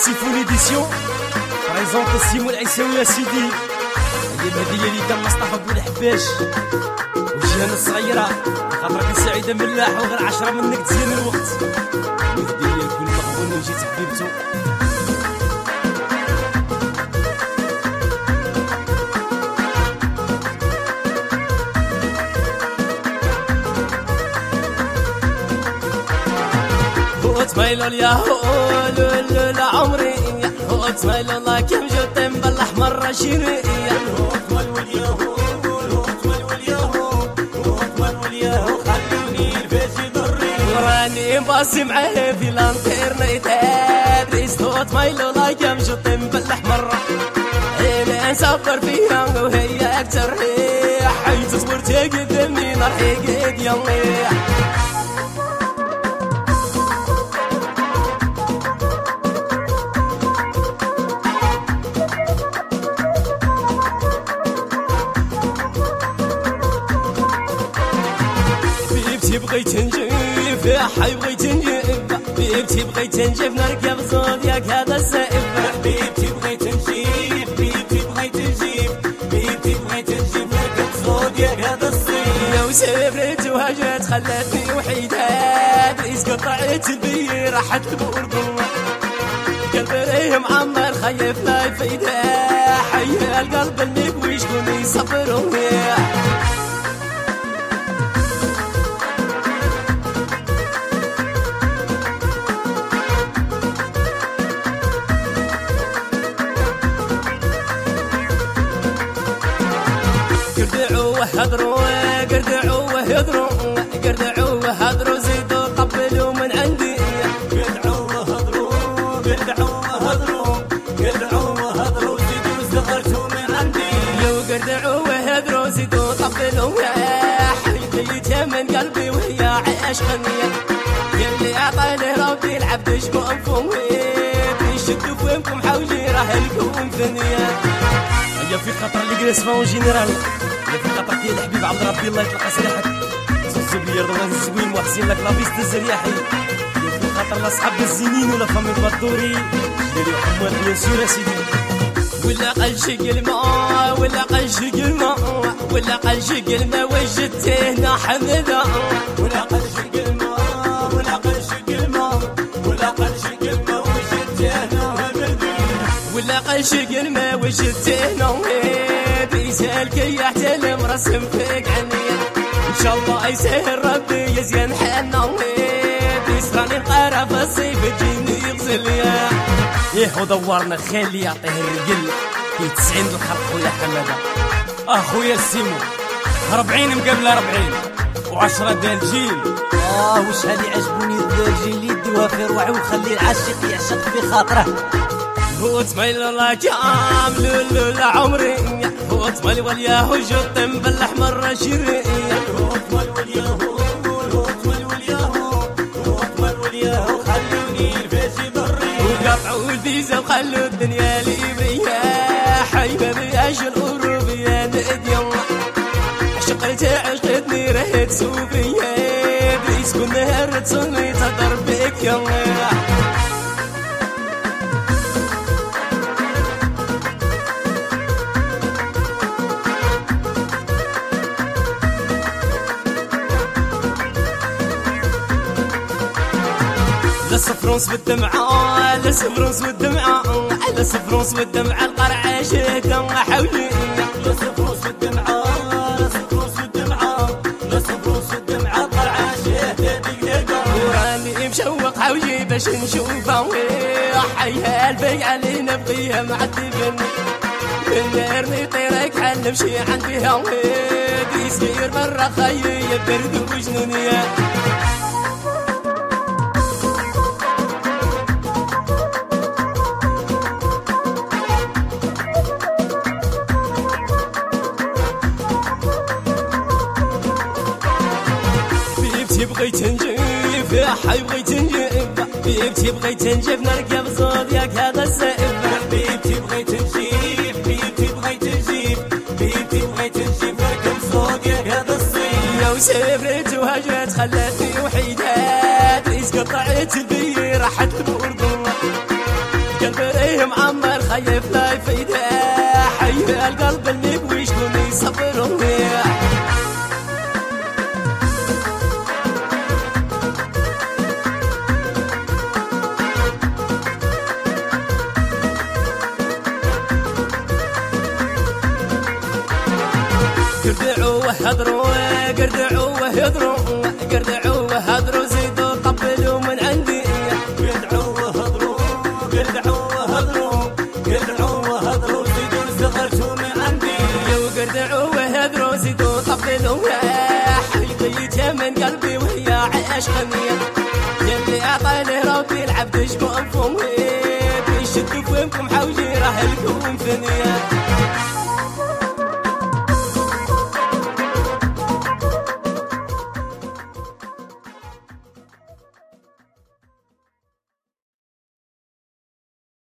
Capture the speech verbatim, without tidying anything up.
Sifoun édition présente Simon العيساوي يا سيدي. هي هدية لي كان مصطفى بولحباش وجيهان الصغيرة خاطرك سعيدة ملاح وغير عشرة منك تزين الوقت. وهدية لكل مغبون وجيت حبيبتو. تميلو الياهو لا عمري تميلو الله كم جوت مبلح مرة شيرية تميلو الياهو تميلو الياهو تميلو الياهو خلوني الفاجي ضري وراني باصي معاه في الانترنت ادريس تميلو الله كم جوت مبلح مرة انا نصبر فيها وهي اكتر ريح حيت صبرت قدامي نار حقيق يلا بغيت نجيب يا حي بغيت نجيب بيبتي بغيت نجيب نركب زودياك هذا السائب بيبتي بغيت نجيب بيبتي بغيت نجيب بيبتي بغيت نجيب نركب زودياك هذا الصيف وسافرت وهجرت خلتني وحيدة دريس قطعت البي راحت البردون قلبي ريه معمر خايف لا يفيده حي القلب المكوي شكون يصبروني هدروا قردعوا وهدروا قردعوا وهدروا زيدوا قبلوا من عندي قردعوا وهدروا قردعوا وهدروا قردعوا وهدروا زيدوا استغرتوا من عندي لو قردعوا وهدروا زيدوا قبلوا يا حبيبتي من قلبي وهي عشقني يلي اعطاني ربي العبد شكون فوي يشدوا فمكم حولي راه لكم ثانيه هيا في خطر اللي جلس فون جينيرال في خاطر كي الحبيب عبد ربي الله يطلق سلاحك زوز بلي رضوان الزوين وحسين لك لابيست الزرياحي في خاطر لاصحاب الزينين ولا فامي البطوري جلالي وحماد بيان سور سيدي ولا قل شق الماء ولا قل شق الماء ولا قل شق الماء وجدته هنا حمدا ولا قل شق الماء ولا قل شق الماء ولا قل شق الماء وجدته هنا حمدا ولا قل شق الماء وجدته هنا بيسالك يحتلم رسم فيك عني ان شاء الله يسهل ربي يزين حالنا بيسراني القارة في الصيف تجيني يغسل يا ايه ودورنا خالي يعطيه الرجل في تسعين الخلق خويا حمادة اخويا السيمو ربعين مقابل ربعين وعشرة ديال الجيل اه وش هادي عجبوني الجيل يدوها في روعي وخلي العاشق يعشق في خاطره وتميل الله كامل لولا عمري وتميل والياهو جوت مبلح مرة شيرية وتميل والياهو وتميل والياهو وتميل والياهو خلوني الفاجي ضري وقطعوا الفيزا وخلوا الدنيا لي بريا حيبة بأجل أوروبيا نادي الله عشقتي عشقتني رهيت سوبيا بيس كل نهار تصوني تضرب بك يلا لسفرونس بالدمعة لسفرونس بالدمعة لسفرونس بالدمعة القرعة شهدة حولي لسفرونس بالدمعة لسفرونس بالدمعة لسفرونس بالدمعة القرعة شهدة دقيقة وراني مشوق حوجي باش نشوفها حيها البي علينا بقيها معذبني بالنار نطيرك حال نمشي عندها يصير مرة خيي برد وجنونية بغيت نجيب يا حي بغيت نجيب بيبتي بغيت نجيب نركب زودياك هذا السائب بيبتي بغيت نجيب بيبتي بغيت نجيب بيبتي بغيت نجيب نركب زودياك هذا الصيف لو سافرت وهجرت خلتني وحيدة دريس قطعت البي راحت البردون قلبي يا معمر خايف لا يفيده حي القلب المقوي شكون يصبرهم قردعوا وهضروا قردعوا وهضروا قردعوا وهضروا زيدوا قبلوا من عندي قردعوا وهضروا قردعوا وهضروا قردعوا وهضروا زيدوا زغرتوا من عندي قردعوا وهضروا زيدوا قبلوا حلقيتها من قلبي وهي عشقني يلي اعطاني ربي العبد شكون فمي بيشدوا فمكم حوجي راه لكم فنيا